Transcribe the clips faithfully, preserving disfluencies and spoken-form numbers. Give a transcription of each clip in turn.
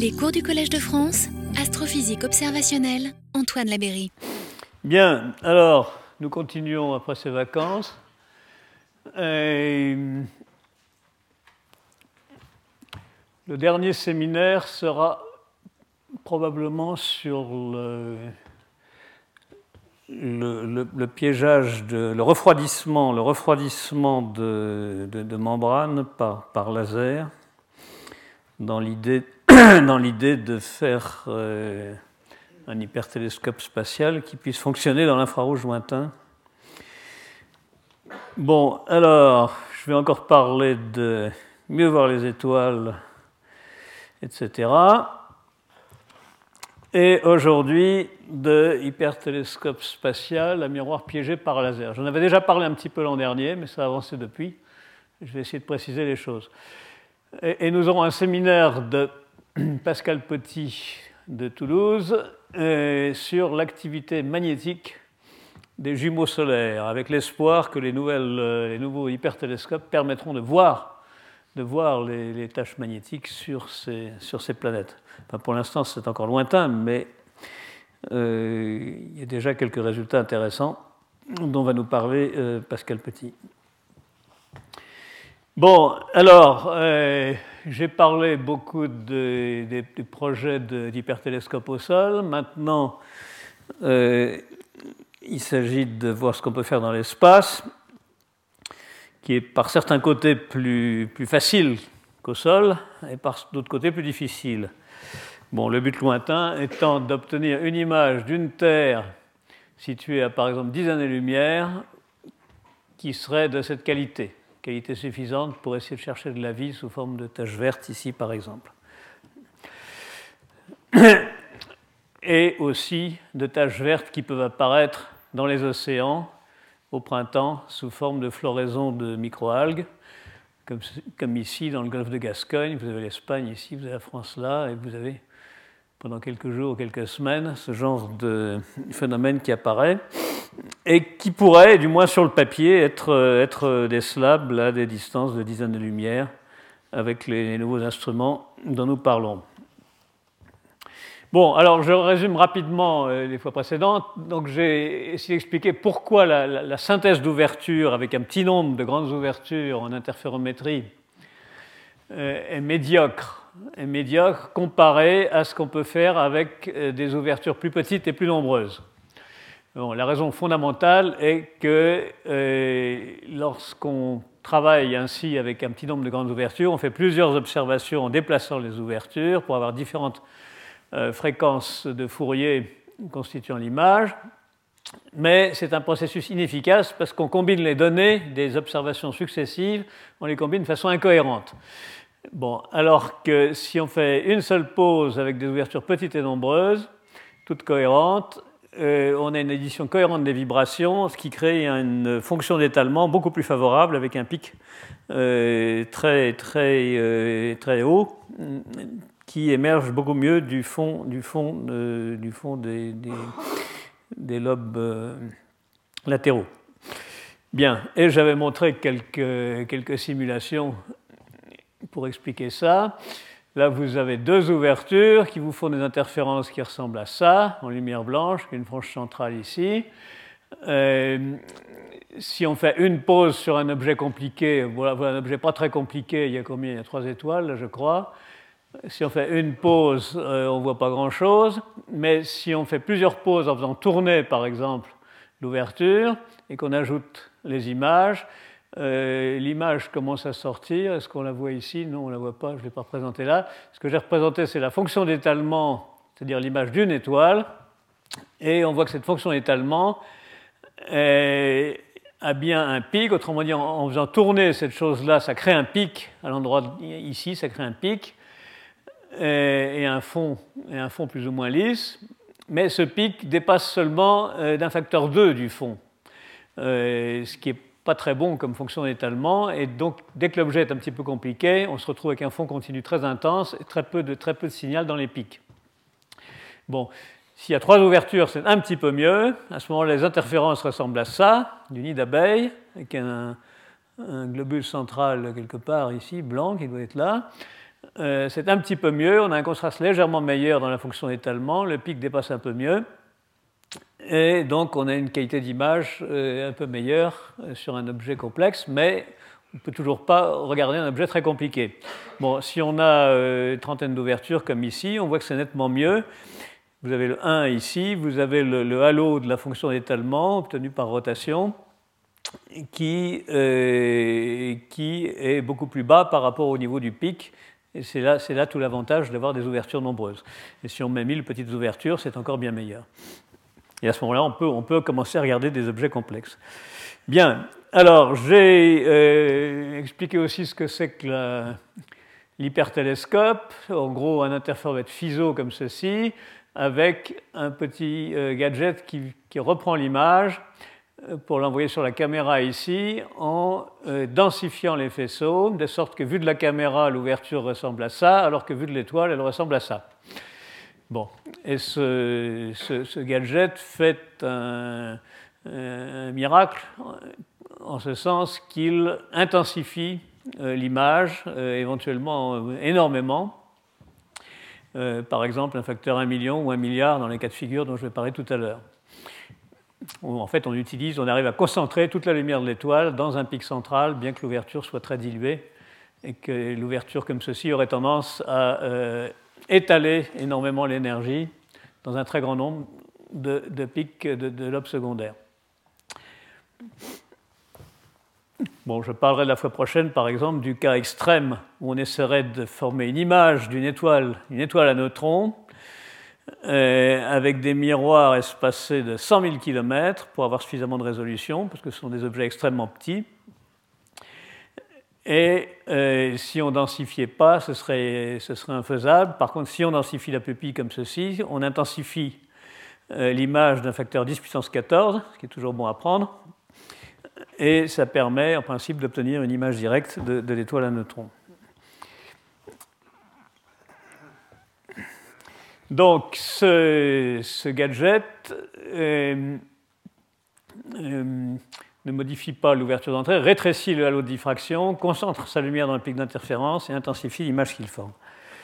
Les cours du Collège de France, astrophysique observationnelle, Antoine Labeyrie. Bien, alors, nous continuons après ces vacances. Et le dernier séminaire sera probablement sur le, le, le, le piégeage, de, le refroidissement, le refroidissement de, de, de membranes par, par laser, dans l'idée, dans l'idée de faire euh, un hypertélescope spatial qui puisse fonctionner dans l'infrarouge lointain. Bon, alors, je vais encore parler de mieux voir les étoiles, et cetera. Et aujourd'hui, de hypertélescope spatial à miroir piégé par laser. J'en avais déjà parlé un petit peu l'an dernier, mais ça a avancé depuis. Je vais essayer de préciser les choses. Et, et nous aurons un séminaire de Pascal Petit de Toulouse euh, sur l'activité magnétique des jumeaux solaires, avec l'espoir que les, nouvelles, euh, les nouveaux hypertélescopes permettront de voir, de voir les, les taches magnétiques sur ces, sur ces planètes. Enfin, pour l'instant, c'est encore lointain, mais euh, il y a déjà quelques résultats intéressants dont va nous parler euh, Pascal Petit. Bon, alors, euh, j'ai parlé beaucoup de, de, du projet d'hypertélescope au sol. Maintenant, euh, il s'agit de voir ce qu'on peut faire dans l'espace, qui est par certains côtés plus, plus facile qu'au sol, et par d'autres côtés plus difficile. Bon, le but lointain étant d'obtenir une image d'une Terre située à, par exemple, dix années-lumière, qui serait de cette qualité, qualité suffisante pour essayer de chercher de la vie sous forme de taches vertes, ici, par exemple. Et aussi de taches vertes qui peuvent apparaître dans les océans au printemps sous forme de floraison de microalgues, comme, comme ici dans le golfe de Gascogne. Vous avez l'Espagne ici, vous avez la France là, et vous avez pendant quelques jours ou quelques semaines ce genre de phénomène qui apparaît et qui pourrait, du moins sur le papier, être, être décelable à des distances de dix années-lumière avec les nouveaux instruments dont nous parlons. Bon, alors je résume rapidement euh, les fois précédentes. Donc j'ai essayé d'expliquer pourquoi la, la, la synthèse d'ouverture avec un petit nombre de grandes ouvertures en interférométrie euh, est médiocre, est médiocre comparée à ce qu'on peut faire avec euh, des ouvertures plus petites et plus nombreuses. Bon, la raison fondamentale est que euh, lorsqu'on travaille ainsi avec un petit nombre de grandes ouvertures, on fait plusieurs observations en déplaçant les ouvertures pour avoir différentes Euh, fréquences de Fourier constituant l'image, mais c'est un processus inefficace parce qu'on combine les données des observations successives, on les combine de façon incohérente. Bon, alors que si on fait une seule pause avec des ouvertures petites et nombreuses, toutes cohérentes, euh, on a une édition cohérente des vibrations, ce qui crée une fonction d'étalement beaucoup plus favorable avec un pic euh, très, très, euh, très haut, qui émerge beaucoup mieux du fond, du fond, euh, du fond des, des, des lobes euh, latéraux. Bien, et j'avais montré quelques, quelques simulations pour expliquer ça. Là, vous avez deux ouvertures qui vous font des interférences qui ressemblent à ça, en lumière blanche, une frange centrale ici. Euh, si on fait une pause sur un objet compliqué, voilà, voilà un objet pas très compliqué, il y a combien? Il y a trois étoiles, là, je crois. Si on fait une pause, euh, on ne voit pas grand-chose, mais si on fait plusieurs pauses en faisant tourner, par exemple, l'ouverture, et qu'on ajoute les images, euh, l'image commence à sortir. Est-ce qu'on la voit ici? Non, on ne la voit pas, je ne l'ai pas représentée là. Ce que j'ai représenté, c'est la fonction d'étalement, c'est-à-dire l'image d'une étoile, et on voit que cette fonction d'étalement est, a bien un pic. Autrement dit, en, en faisant tourner cette chose-là, ça crée un pic à l'endroit ici, ça crée un pic. Et un, fond, et un fond plus ou moins lisse, mais ce pic dépasse seulement euh, d'un facteur deux du fond, euh, ce qui n'est pas très bon comme fonction d'étalement, et donc dès que l'objet est un petit peu compliqué, on se retrouve avec un fond continu très intense et très peu de, très peu de signal dans les pics. Bon, s'il y a trois ouvertures, c'est un petit peu mieux. À ce moment-là, les interférences ressemblent à ça, du nid d'abeille, avec un, un globule central quelque part ici, blanc, qui doit être là. euh, c'est un petit peu mieux. On a un contraste légèrement meilleur dans la fonction d'étalement. Le pic dépasse un peu mieux. Et donc, on a une qualité d'image euh, un peu meilleure euh, sur un objet complexe, mais on ne peut toujours pas regarder un objet très compliqué. Bon, si on a euh, une trentaine d'ouvertures comme ici, on voit que c'est nettement mieux. Vous avez le un ici, vous avez le, le halo de la fonction d'étalement obtenu par rotation, qui, euh, qui est beaucoup plus bas par rapport au niveau du pic. Et c'est là, c'est là tout l'avantage d'avoir des ouvertures nombreuses. Et si on met mille petites ouvertures, c'est encore bien meilleur. Et à ce moment-là, on peut, on peut commencer à regarder des objets complexes. Bien, alors j'ai euh, expliqué aussi ce que c'est que la, l'hypertélescope. En gros, un interféromètre F I S O comme ceci, avec un petit euh, gadget qui, qui reprend l'image euh, pour l'envoyer sur la caméra ici, en euh, densifiant les faisceaux, de sorte que vu de la caméra, l'ouverture ressemble à ça, alors que vu de l'étoile, elle ressemble à ça. Bon, et ce, ce, ce gadget fait un, un miracle en ce sens qu'il intensifie euh, l'image, euh, éventuellement euh, énormément. Euh, par exemple, un facteur un million ou un milliard dans les cas de figure dont je vais parler tout à l'heure. Où en fait, on utilise, on arrive à concentrer toute la lumière de l'étoile dans un pic central, bien que l'ouverture soit très diluée, et que l'ouverture comme ceci aurait tendance à euh, étaler énormément l'énergie dans un très grand nombre de, de pics de, de lobes secondaires. Bon, je parlerai la fois prochaine, par exemple, du cas extrême où on essaierait de former une image d'une étoile, une étoile à neutrons, euh, avec des miroirs espacés de cent mille kilomètres pour avoir suffisamment de résolution, parce que ce sont des objets extrêmement petits. Et euh, si on ne densifiait pas, ce serait, ce serait infaisable. Par contre, si on densifie la pupille comme ceci, on intensifie euh, l'image d'un facteur dix puissance quatorze, ce qui est toujours bon à prendre, et ça permet en principe d'obtenir une image directe de, de l'étoile à neutrons. Donc ce, ce gadget euh, euh, ne modifie pas l'ouverture d'entrée, rétrécit le halo de diffraction, concentre sa lumière dans le pic d'interférence et intensifie l'image qu'il forme.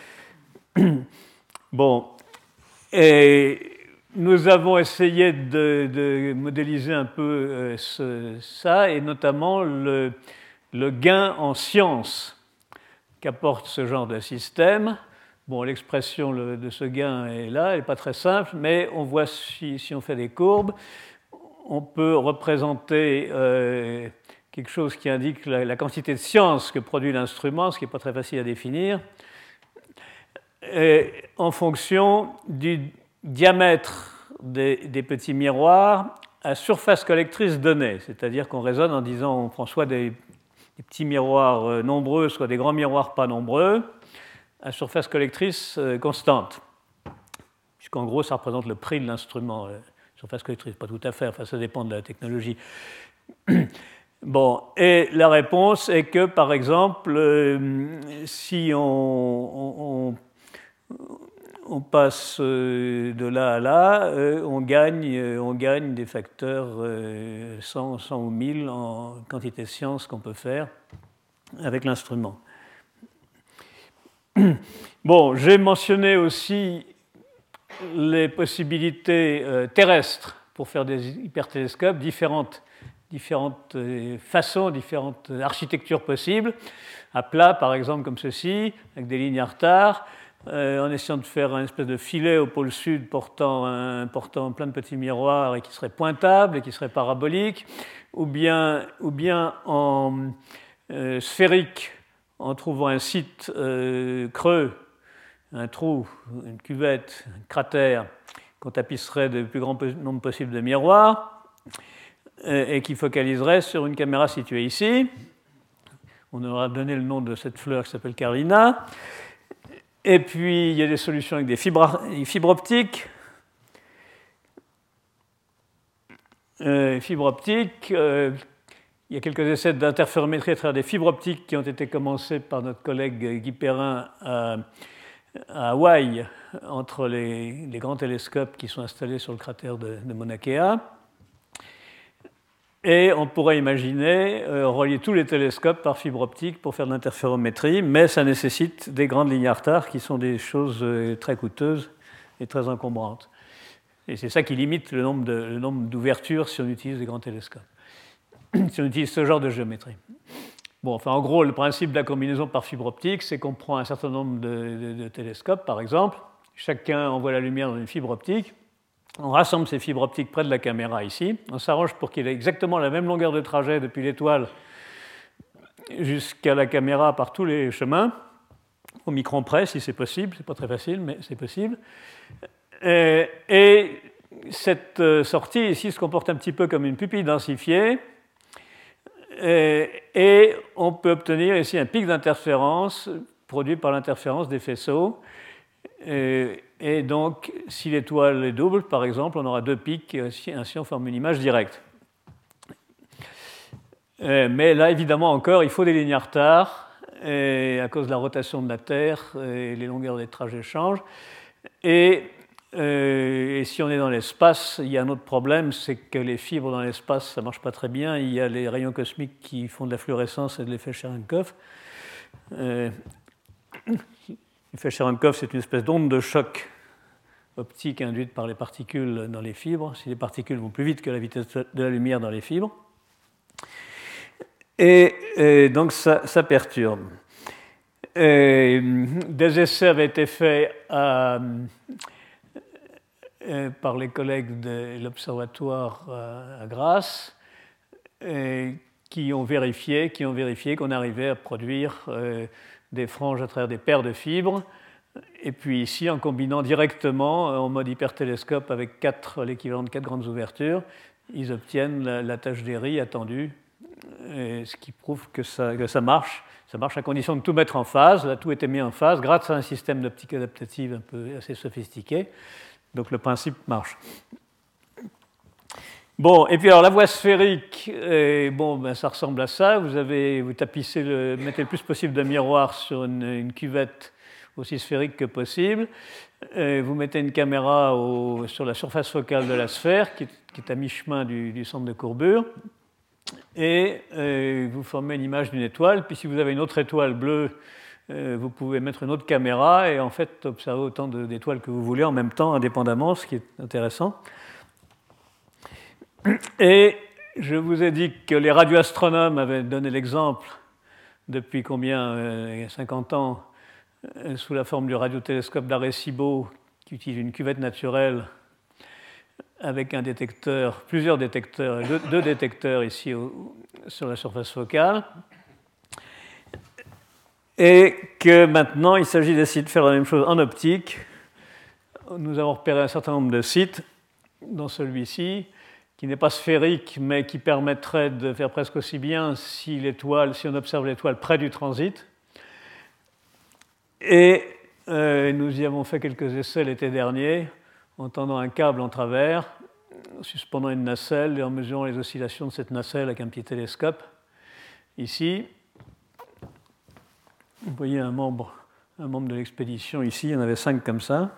Bon, et nous avons essayé de, de modéliser un peu euh, ce, ça, et notamment le, le gain en science qu'apporte ce genre de système. Bon, l'expression de ce gain est là, elle n'est pas très simple, mais on voit si, si on fait des courbes, on peut représenter euh, quelque chose qui indique la, la quantité de science que produit l'instrument, ce qui n'est pas très facile à définir, et en fonction du diamètre des, des petits miroirs à surface collectrice donnée. C'est-à-dire qu'on raisonne en disant on prend soit des, des petits miroirs nombreux, soit des grands miroirs pas nombreux, à surface collectrice euh, constante. Puisqu'en gros, ça représente le prix de l'instrument. Euh, surface collectrice, pas tout à fait, enfin, ça dépend de la technologie. Bon, et la réponse est que, par exemple, euh, si on, on, on passe de là à là, euh, on, gagne, on gagne des facteurs euh, cent, cent ou mille en quantité de science qu'on peut faire avec l'instrument. Bon, j'ai mentionné aussi les possibilités euh, terrestres pour faire des hypertélescopes, différentes, différentes euh, façons, différentes architectures possibles. À plat, par exemple, comme ceci, avec des lignes à retard, euh, en essayant de faire un espèce de filet au pôle sud portant, un, portant plein de petits miroirs et qui serait pointable et qui serait parabolique, ou bien, ou bien en euh, sphérique, en trouvant un site euh, creux, un trou, une cuvette, un cratère, qu'on tapisserait le plus grand nombre possible de miroirs et, et qui focaliserait sur une caméra située ici. On aura donné le nom de cette fleur qui s'appelle Carlina. Et puis, il y a des solutions avec des fibres, des fibres optiques. Euh, fibres optiques, euh, il y a quelques essais d'interférométrie à travers des fibres optiques qui ont été commencés par notre collègue Guy Perrin à, à Hawaï, entre les, les grands télescopes qui sont installés sur le cratère de, de Mauna Kea. Et on pourrait imaginer euh, relier tous les télescopes par fibre optique pour faire de l'interférométrie, mais ça nécessite des grandes lignes à retard qui sont des choses euh, très coûteuses et très encombrantes. Et c'est ça qui limite le nombre, de, le nombre d'ouvertures si on utilise des grands télescopes, si on utilise ce genre de géométrie. Bon, enfin, en gros, le principe de la combinaison par fibre optique, c'est qu'on prend un certain nombre de, de, de télescopes, par exemple, chacun envoie la lumière dans une fibre optique, on rassemble ces fibres optiques près de la caméra ici, on s'arrange pour qu'il ait exactement la même longueur de trajet depuis l'étoile jusqu'à la caméra par tous les chemins, au micron près si c'est possible, c'est pas très facile, mais c'est possible. Et, et cette sortie ici se comporte un petit peu comme une pupille densifiée, et, et on peut obtenir ici un pic d'interférence produit par l'interférence des faisceaux. Et, et donc, si l'étoile est double, par exemple, on aura deux pics, et ainsi, ainsi on forme une image directe. Et, mais là, évidemment, encore, il faut des lignes à retard, et à cause de la rotation de la Terre, et les longueurs des trajets changent. Et, euh, et si on est dans l'espace, il y a un autre problème, c'est que les fibres dans l'espace, ça ne marche pas très bien. Il y a les rayons cosmiques qui font de la fluorescence et de l'effet Cherenkov. Euh, L'effet Cherenkov, c'est une espèce d'onde de choc optique induite par les particules dans les fibres, si les particules vont plus vite que la vitesse de la lumière dans les fibres. Et, et donc, ça, ça perturbe. Et des essais avaient été faits à, à, par les collègues de l'Observatoire à, à Grasse, et qui ont vérifié, qui ont vérifié qu'on arrivait à produire euh, des franges à travers des paires de fibres. Et puis ici, en combinant directement en mode hypertélescope avec quatre, l'équivalent de quatre grandes ouvertures, ils obtiennent la, la tâche d'Airy attendue, et ce qui prouve que ça, que ça marche. Ça marche à condition de tout mettre en phase. Là, tout était mis en phase grâce à un système d'optique adaptative un peu assez sophistiqué. Donc le principe marche. Bon, et puis alors la voie sphérique, et bon, ben, ça ressemble à ça. Vous, avez, vous tapissez le, mettez le plus possible de miroirs sur une, une cuvette aussi sphérique que possible. Et vous mettez une caméra au, sur la surface focale de la sphère, qui, qui est à mi-chemin du, du centre de courbure. Et euh, vous formez une image d'une étoile. Puis si vous avez une autre étoile bleue, euh, vous pouvez mettre une autre caméra et en fait observer autant de, d'étoiles que vous voulez en même temps, indépendamment, ce qui est intéressant. Et je vous ai dit que les radioastronomes avaient donné l'exemple depuis combien, euh, cinquante ans, euh, sous la forme du radiotélescope d'Arecibo, qui utilise une cuvette naturelle avec un détecteur, plusieurs détecteurs, deux, deux détecteurs ici au, sur la surface focale. Et que maintenant, il s'agit d'essayer de faire la même chose en optique. Nous avons repéré un certain nombre de sites, dont celui-ci, qui n'est pas sphérique, mais qui permettrait de faire presque aussi bien si, l'étoile, si on observe l'étoile près du transit. Et euh, nous y avons fait quelques essais l'été dernier, en tendant un câble en travers, en suspendant une nacelle et en mesurant les oscillations de cette nacelle avec un petit télescope. Ici, vous voyez un membre, un membre de l'expédition ici, il y en avait cinq comme ça.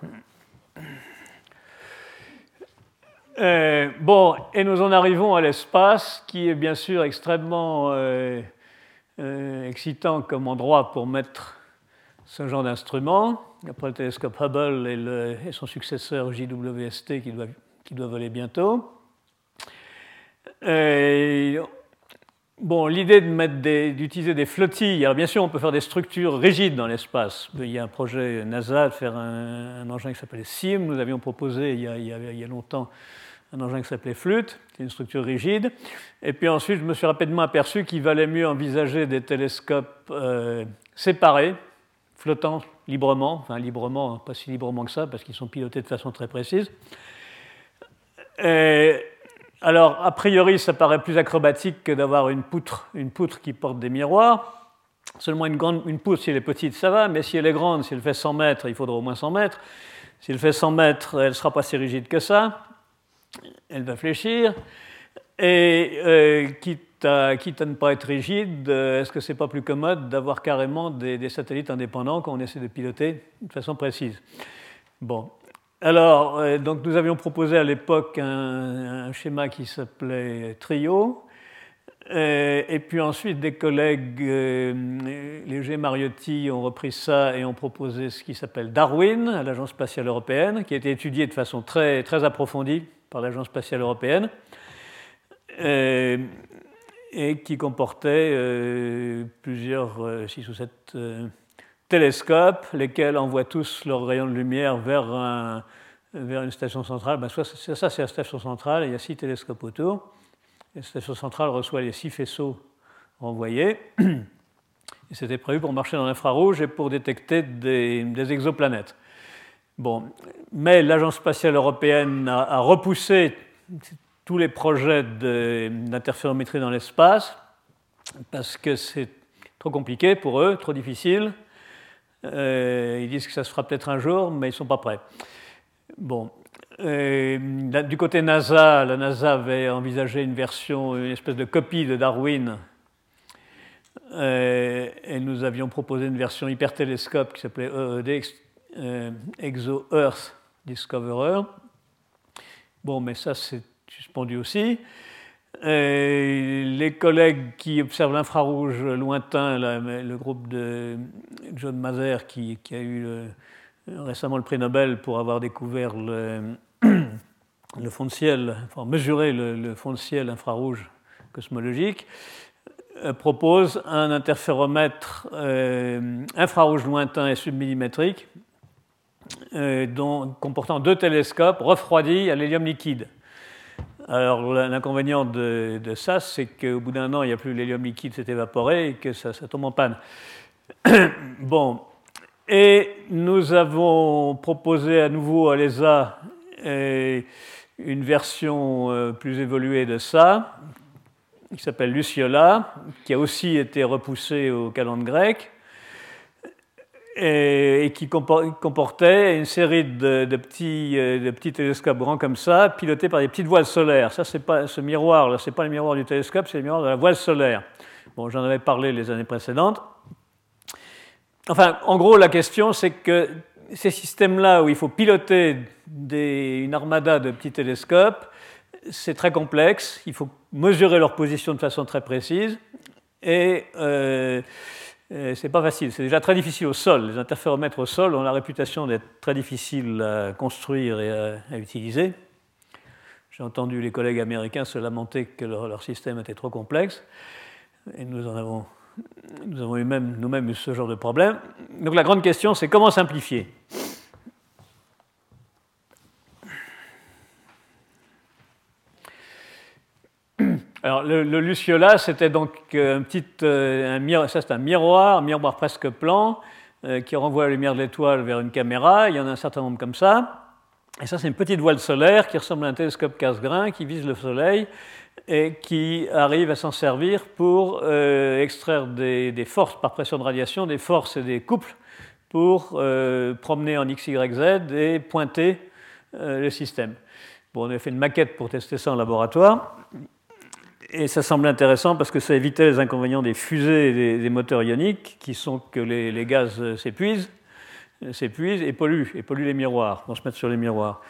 Euh, bon, et nous en arrivons à l'espace, qui est bien sûr extrêmement euh, euh, excitant comme endroit pour mettre ce genre d'instrument. Après le télescope Hubble et, le, et son successeur J W S T qui doit, qui doit voler bientôt. Et, bon, l'idée de mettre des, d'utiliser des flottilles, alors bien sûr on peut faire des structures rigides dans l'espace. Il y a un projet NASA de faire un, un engin qui s'appelait S I M. Nous avions proposé il y a, il y a, il y a longtemps un engin qui s'appelait Flute, qui est une structure rigide. Et puis ensuite je me suis rapidement aperçu qu'il valait mieux envisager des télescopes euh, séparés, flottant librement, enfin librement, pas si librement que ça, parce qu'ils sont pilotés de façon très précise. Et alors, a priori, ça paraît plus acrobatique que d'avoir une poutre, une poutre qui porte des miroirs. Seulement une, grande, une poutre, si elle est petite, ça va, mais si elle est grande, si elle fait cent mètres, il faudra au moins cent mètres. Si elle fait cent mètres, elle ne sera pas si rigide que ça. Elle va fléchir. Et euh, quitte, à, quitte à ne pas être rigide, euh, est-ce que ce n'est pas plus commode d'avoir carrément des, des satellites indépendants quand on essaie de piloter de façon précise? Bon. Alors, euh, donc nous avions proposé à l'époque un, un schéma qui s'appelait Trio, Et puis ensuite, des collègues, euh, Léger, Mariotti, ont repris ça et ont proposé ce qui s'appelle Darwin à l'Agence spatiale européenne, qui a été étudié de façon très, très approfondie par l'Agence spatiale européenne, et, et qui comportait euh, plusieurs, euh, six ou sept euh, télescopes, lesquels envoient tous leurs rayons de lumière vers, un, vers une station centrale. Ben, soit c'est, ça, c'est la station centrale, et il y a six télescopes autour. La station centrale reçoit les six faisceaux renvoyés. Et c'était prévu pour marcher dans l'infrarouge et pour détecter des, des exoplanètes. Bon, mais l'Agence spatiale européenne a, a repoussé tous les projets de, d'interférométrie dans l'espace parce que c'est trop compliqué pour eux, trop difficile. Euh, ils disent que ça se fera peut-être un jour, mais ils ne sont pas prêts. Bon. Et du côté NASA, la NASA avait envisagé une version, une espèce de copie de Darwin, et, et nous avions proposé une version hypertélescope qui s'appelait E E D, Exo Earth Discoverer. Bon, mais ça c'est suspendu aussi. Et les collègues qui observent l'infrarouge lointain, là, le groupe de John Maser qui, qui a eu le, récemment le prix Nobel pour avoir découvert le, le fond de ciel, enfin mesuré le, le fond de ciel infrarouge cosmologique, euh, propose un interféromètre euh, infrarouge lointain et submillimétrique euh, dont, comportant deux télescopes refroidis à l'hélium liquide. Alors l'inconvénient de, de ça, c'est qu'au bout d'un an, il n'y a plus l'hélium liquide s'est évaporé et que ça, ça tombe en panne. Bon. Et nous avons proposé à nouveau à l'E S A euh, une version euh, plus évoluée de ça, qui s'appelle Luciola, qui a aussi été repoussée au calendrier grec, et, et qui comportait une série de, de, petits, de petits télescopes grands comme ça, pilotés par des petites voiles solaires. Ça, c'est pas, ce miroir-là, ce n'est pas le miroir du télescope, c'est le miroir de la voile solaire. Bon, j'en avais parlé les années précédentes. Enfin, en gros, la question, c'est que ces systèmes-là où il faut piloter des, une armada de petits télescopes, c'est très complexe, il faut mesurer leur position de façon très précise, et euh, c'est pas facile. C'est déjà très difficile au sol. Les interféromètres au sol ont la réputation d'être très difficiles à construire et à, à utiliser. J'ai entendu les collègues américains se lamenter que leur, leur système était trop complexe, et nous en avons... Nous avons eu même, nous-mêmes eu ce genre de problème. Donc la grande question, c'est comment simplifier. Alors le, le Luciola, c'était donc un petit, un miroir, ça c'est un miroir, un miroir presque plan, euh, qui renvoie la lumière de l'étoile vers une caméra. Il y en a un certain nombre comme ça. Et ça, c'est une petite voile solaire qui ressemble à un télescope casse-grain qui vise le Soleil et qui arrive à s'en servir pour euh, extraire des, des forces par pression de radiation, des forces et des couples pour euh, promener en X, Y, Z et pointer euh, le système. Bon, on avait fait une maquette pour tester ça en laboratoire et ça semblait intéressant parce que ça évitait les inconvénients des fusées et des, des moteurs ioniques qui sont que les, les gaz s'épuisent, s'épuisent et polluent, et polluent les miroirs, vont se mettre sur les miroirs.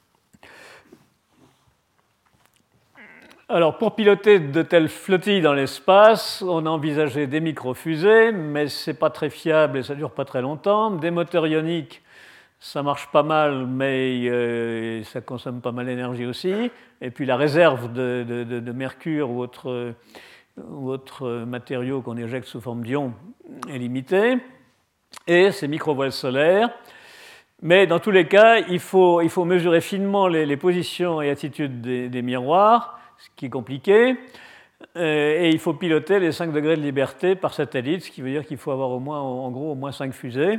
Alors, pour piloter de telles flottilles dans l'espace, on a envisagé des microfusées, mais ce n'est pas très fiable et ça ne dure pas très longtemps. Des moteurs ioniques, ça marche pas mal, mais euh, ça consomme pas mal d'énergie aussi. Et puis la réserve de, de, de, de mercure ou autres ou autre matériaux qu'on éjecte sous forme d'ion est limitée. Et ces micro-voiles solaires. Mais dans tous les cas, il faut, il faut mesurer finement les, les positions et attitudes des, des miroirs, ce qui est compliqué, et il faut piloter les cinq degrés de liberté par satellite, ce qui veut dire qu'il faut avoir au moins, en gros, au moins cinq fusées.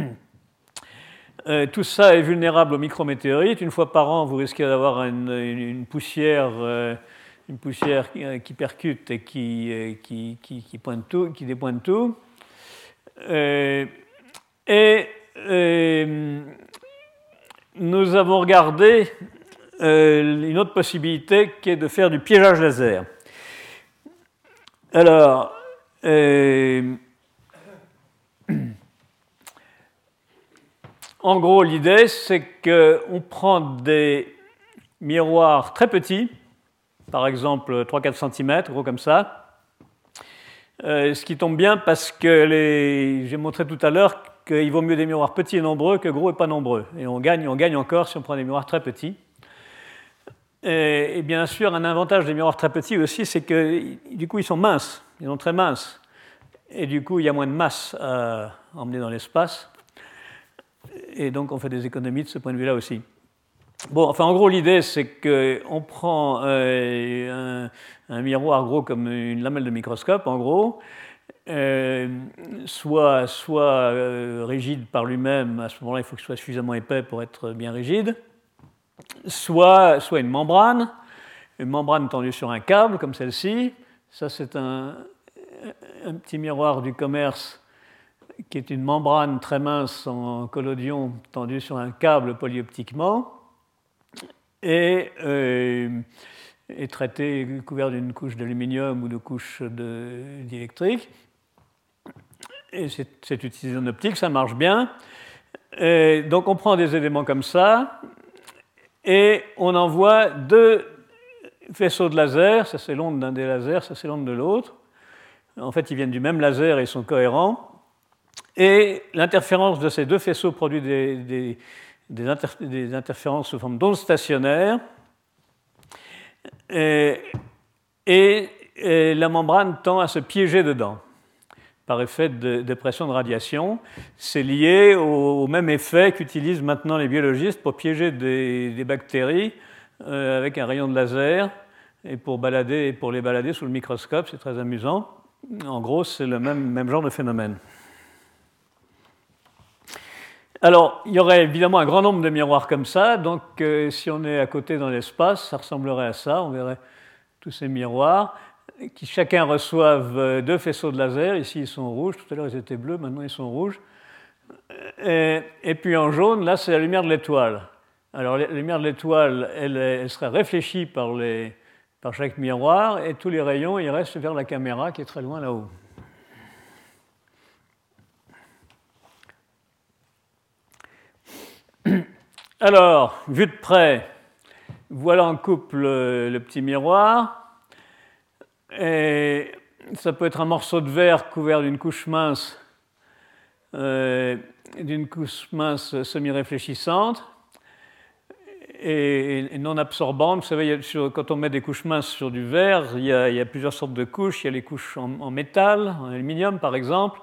Tout ça est vulnérable aux micrométéorites. Une fois par an, vous risquez d'avoir une, une poussière, une poussière qui percute et qui, qui, qui, qui, pointe tout, qui dépointe tout. Et, et nous avons regardé Euh, une autre possibilité qui est de faire du piégeage laser. Alors, euh, en gros, l'idée, c'est qu'on prend des miroirs très petits, par exemple trois à quatre centimètres, gros comme ça, Euh, ce qui tombe bien parce que les... j'ai montré tout à l'heure qu'il vaut mieux des miroirs petits et nombreux que gros et pas nombreux. Et on gagne, on gagne encore si on prend des miroirs très petits. Et, et bien sûr, un avantage des miroirs très petits aussi, c'est que du coup, ils sont minces, ils sont très minces. Et du coup, il y a moins de masse à emmener dans l'espace. Et donc, on fait des économies de ce point de vue-là aussi. Bon, enfin, en gros, l'idée, c'est qu'on prend euh, un, un miroir gros comme une lamelle de microscope, en gros, euh, soit, soit euh, rigide par lui-même, à ce moment-là, il faut qu'il soit suffisamment épais pour être bien rigide, soit, soit une membrane, une membrane tendue sur un câble, comme celle-ci. Ça, c'est un, un petit miroir du commerce qui est une membrane très mince en collodion tendue sur un câble polyoptiquement et euh, est traité, couvert d'une couche d'aluminium ou de couche d'électrique. Et c'est utilisé en optique, ça marche bien. Et donc on prend des éléments comme ça et on envoie deux faisceaux de laser, ça c'est l'onde d'un des lasers, ça c'est l'onde de l'autre. En fait, ils viennent du même laser et ils sont cohérents. Et l'interférence de ces deux faisceaux produit des, des, des, inter, des interférences sous forme d'ondes stationnaires. Et, et, et la membrane tend à se piéger dedans par effet de, de pression de radiation. C'est lié au, au même effet qu'utilisent maintenant les biologistes pour piéger des, des bactéries euh, avec un rayon de laser et pour, balader, pour les balader sous le microscope. C'est très amusant. En gros, c'est le même, même genre de phénomène. Alors, il y aurait évidemment un grand nombre de miroirs comme ça, donc euh, si on est à côté dans l'espace, ça ressemblerait à ça, on verrait tous ces miroirs, qui chacun reçoivent deux faisceaux de laser, ici ils sont rouges, tout à l'heure ils étaient bleus, maintenant ils sont rouges, et, et puis en jaune, là c'est la lumière de l'étoile. Alors la lumière de l'étoile, elle, elle serait réfléchie par, les, par chaque miroir, et tous les rayons, ils restent vers la caméra qui est très loin là-haut. Alors, vu de près, voilà en couple le, le petit miroir. Et ça peut être un morceau de verre couvert d'une couche mince, euh, d'une couche mince semi-réfléchissante et, et non absorbante. Vous savez, sur, quand on met des couches minces sur du verre, il y a, il y a plusieurs sortes de couches. Il y a les couches en, en métal, en aluminium par exemple,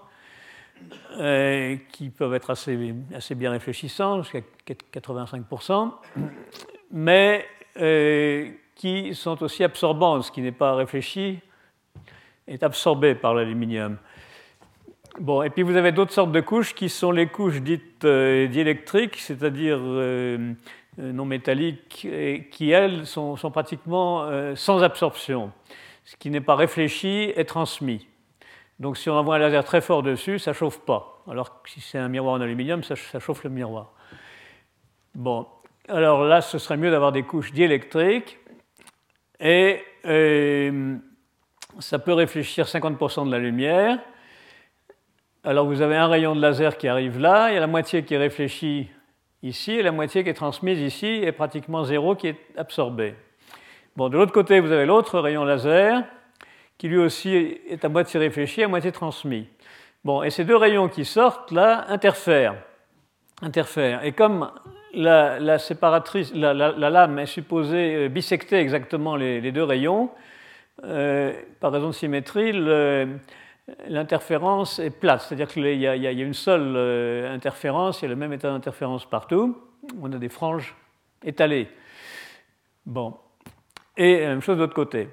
Euh, qui peuvent être assez, assez bien réfléchissants, jusqu'à quatre-vingt-cinq pour cent, mais euh, qui sont aussi absorbants. Ce qui n'est pas réfléchi est absorbé par l'aluminium. Bon, et puis vous avez d'autres sortes de couches qui sont les couches dites euh, diélectriques, c'est-à-dire euh, non métalliques, et qui, elles, sont, sont pratiquement euh, sans absorption. Ce qui n'est pas réfléchi est transmis. Donc si on envoie un laser très fort dessus, ça ne chauffe pas. Alors que si c'est un miroir en aluminium, ça, ça chauffe le miroir. Bon, alors là, ce serait mieux d'avoir des couches diélectriques. Et euh, ça peut réfléchir cinquante pour cent de la lumière. Alors vous avez un rayon de laser qui arrive là, il y a la moitié qui est réfléchie ici, et la moitié qui est transmise ici, et pratiquement zéro qui est absorbée. Bon, de l'autre côté, vous avez l'autre rayon laser, qui lui aussi est à moitié réfléchi, à moitié transmis. Bon, et ces deux rayons qui sortent, là, interfèrent. interfèrent. Et comme la, la, séparatrice, la, la, la lame est supposée bisecter exactement les, les deux rayons, euh, par raison de symétrie, l'interférence est plate. C'est-à-dire qu'il y, y a une seule euh, interférence, il y a le même état d'interférence partout. On a des franges étalées. Bon. Et la même chose de l'autre côté.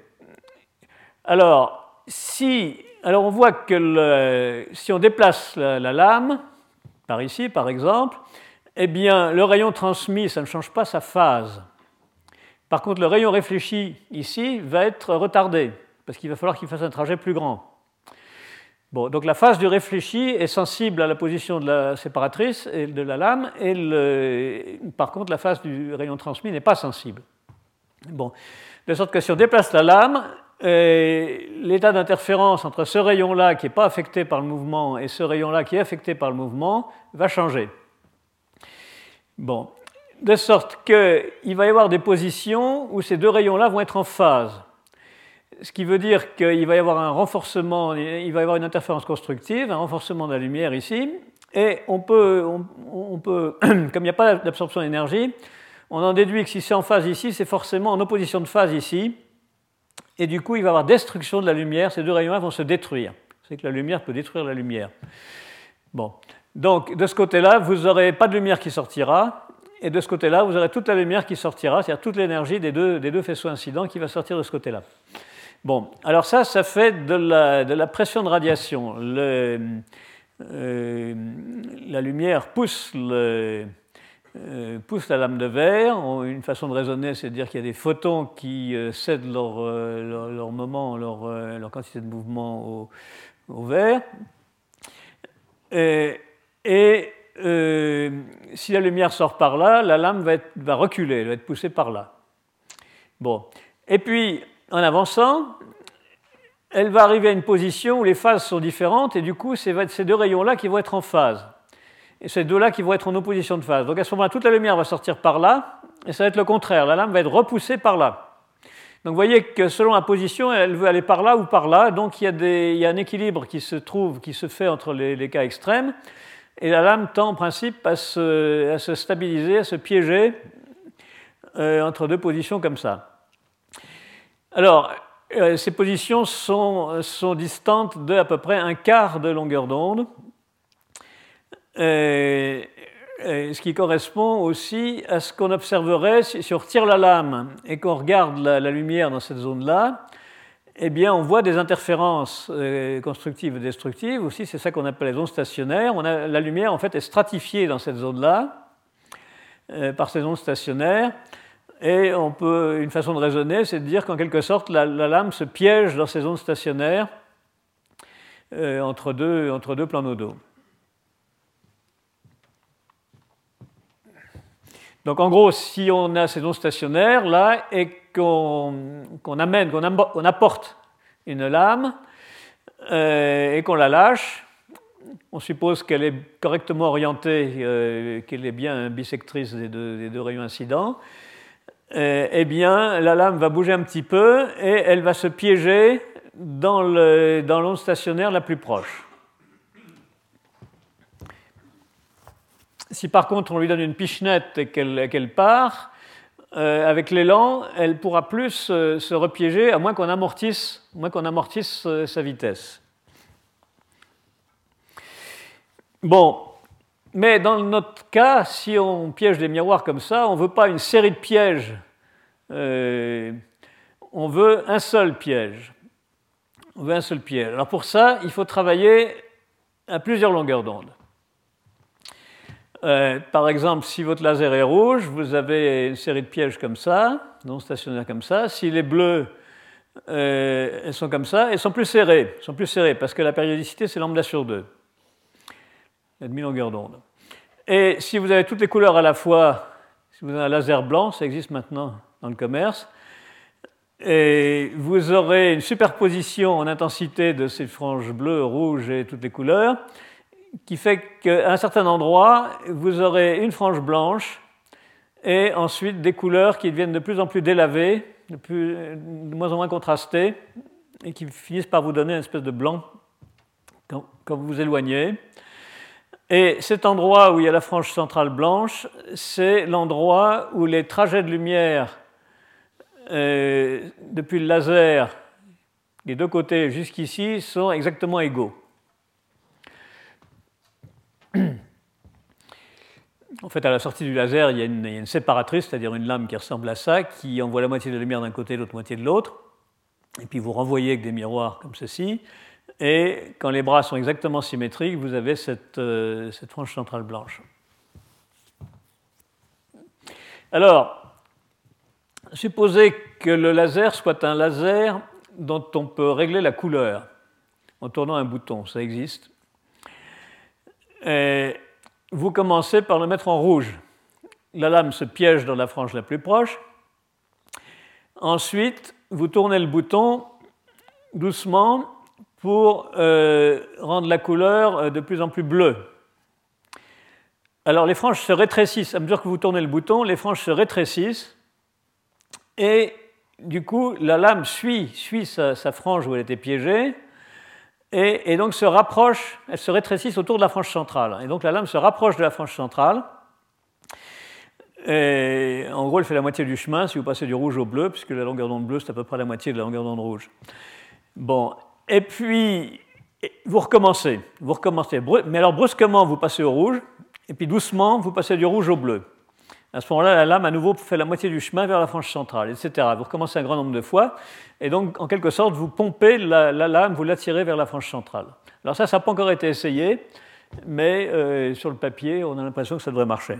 Alors, si, alors on voit que le, si on déplace la, la lame, par ici par exemple, eh bien le rayon transmis, ça ne change pas sa phase. Par contre, le rayon réfléchi ici va être retardé, parce qu'il va falloir qu'il fasse un trajet plus grand. Bon, donc la phase du réfléchi est sensible à la position de la séparatrice et de la lame, et le, par contre la phase du rayon transmis n'est pas sensible. Bon, de sorte que si on déplace la lame, l'état d'interférence entre ce rayon-là qui n'est pas affecté par le mouvement et ce rayon-là qui est affecté par le mouvement va changer. Bon, de sorte qu'il va y avoir des positions où ces deux rayons-là vont être en phase. ce qui veut dire qu'il va y avoir un renforcement, il va y avoir une interférence constructive, un renforcement de la lumière ici, et on peut, on, on peut comme il n'y a pas d'absorption d'énergie, on en déduit que si c'est en phase ici, c'est forcément en opposition de phase ici, et du coup il va y avoir destruction de la lumière, ces deux rayons-là vont se détruire. C'est que la lumière peut détruire la lumière. Bon. Donc de ce côté-là, vous n'aurez pas de lumière qui sortira, et de ce côté-là, vous aurez toute la lumière qui sortira, c'est-à-dire toute l'énergie des deux, des deux faisceaux incidents qui va sortir de ce côté-là. Bon, alors ça, ça fait de la, de la pression de radiation. Le, euh, la lumière pousse, le, euh, pousse la lame de verre. Une façon de raisonner, c'est de dire qu'il y a des photons qui euh, cèdent leur, euh, leur, leur moment, leur, euh, leur quantité de mouvement au, au verre. Et, et euh, si la lumière sort par là, la lame va, être, va reculer, elle va être poussée par là. Bon, et puis en avançant, elle va arriver à une position où les phases sont différentes, et du coup, c'est ces deux rayons-là qui vont être en phase. Et ces deux-là qui vont être en opposition de phase. Donc à ce moment-là, toute la lumière va sortir par là, et ça va être le contraire. La lame va être repoussée par là. Donc vous voyez que selon la position, elle veut aller par là ou par là. Donc il y a, des, il y a un équilibre qui se trouve, qui se fait entre les, les cas extrêmes. Et la lame tend en principe à se, à se stabiliser, à se piéger euh, entre deux positions comme ça. Alors, euh, ces positions sont, sont distantes de à peu près un quart de longueur d'onde, euh, euh, ce qui correspond aussi à ce qu'on observerait si, si on retire la lame et qu'on regarde la, la lumière dans cette zone-là. Eh bien, on voit des interférences euh, constructives et destructives. Aussi, c'est ça qu'on appelle les ondes stationnaires. On a, la lumière, en fait, est stratifiée dans cette zone-là euh, par ces ondes stationnaires. Et on peut, une façon de raisonner, c'est de dire qu'en quelque sorte, la, la lame se piège dans ces ondes stationnaires euh, entre, deux, entre deux plans nodaux. Donc en gros, si on a ces ondes stationnaires là et qu'on, qu'on amène, qu'on, am- qu'on apporte une lame euh, et qu'on la lâche, on suppose qu'elle est correctement orientée, euh, qu'elle est bien bissectrice des deux, des deux rayons incidents. Eh bien, la lame va bouger un petit peu et elle va se piéger dans, le, dans l'onde stationnaire la plus proche. Si par contre on lui donne une pichenette et qu'elle, qu'elle part, euh, avec l'élan, elle ne pourra plus se, se repiéger à moins qu'on amortisse, à moins qu'on amortisse sa vitesse. Bon. Mais dans notre cas, si on piège des miroirs comme ça, on ne veut pas une série de pièges, euh, on veut un seul piège. On veut un seul piège. Alors pour ça, il faut travailler à plusieurs longueurs d'onde. Euh, par exemple, si votre laser est rouge, vous avez une série de pièges comme ça, non stationnaires comme ça. S'il est bleu, euh, elles sont comme ça, elles sont plus serrées, elles sont plus serrées parce que la périodicité, c'est lambda sur deux. Il y a demi-longueur d'onde. Et si vous avez toutes les couleurs à la fois, si vous avez un laser blanc, ça existe maintenant dans le commerce, et vous aurez une superposition en intensité de ces franges bleues, rouges et toutes les couleurs, qui fait qu'à un certain endroit, vous aurez une frange blanche et ensuite des couleurs qui deviennent de plus en plus délavées, de, plus, de moins en moins contrastées, et qui finissent par vous donner une espèce de blanc quand, quand vous vous éloignez. Et cet endroit où il y a la frange centrale blanche, c'est l'endroit où les trajets de lumière euh, depuis le laser des deux côtés jusqu'ici sont exactement égaux. En fait, à la sortie du laser, il y a une, il y a une séparatrice, c'est-à-dire une lame qui ressemble à ça, qui envoie la moitié de la lumière d'un côté et l'autre moitié de l'autre. Et puis vous renvoyez avec des miroirs comme ceci. Et quand les bras sont exactement symétriques, vous avez cette, euh, cette frange centrale blanche. Alors, supposez que le laser soit un laser dont on peut régler la couleur en tournant un bouton, ça existe. Et vous commencez par le mettre en rouge. La lame se piège dans la frange la plus proche. Ensuite, vous tournez le bouton doucement pour euh, rendre la couleur de plus en plus bleue. Alors les franges se rétrécissent. À mesure que vous tournez le bouton, les franges se rétrécissent et du coup, la lame suit, suit sa, sa frange où elle était piégée, et, et donc se rapproche, elle se rétrécit autour de la frange centrale. Et donc la lame se rapproche de la frange centrale. Et en gros, elle fait la moitié du chemin si vous passez du rouge au bleu, puisque la longueur d'onde bleue, c'est à peu près la moitié de la longueur d'onde rouge. Bon, et puis, vous recommencez, vous recommencez. Mais alors, brusquement, vous passez au rouge, et puis doucement, vous passez du rouge au bleu. À ce moment-là, la lame, à nouveau, fait la moitié du chemin vers la frange centrale, et cetera. Vous recommencez un grand nombre de fois, et donc, en quelque sorte, vous pompez la, la lame, vous l'attirez vers la frange centrale. Alors ça, ça n'a pas encore été essayé, mais euh, sur le papier, on a l'impression que ça devrait marcher.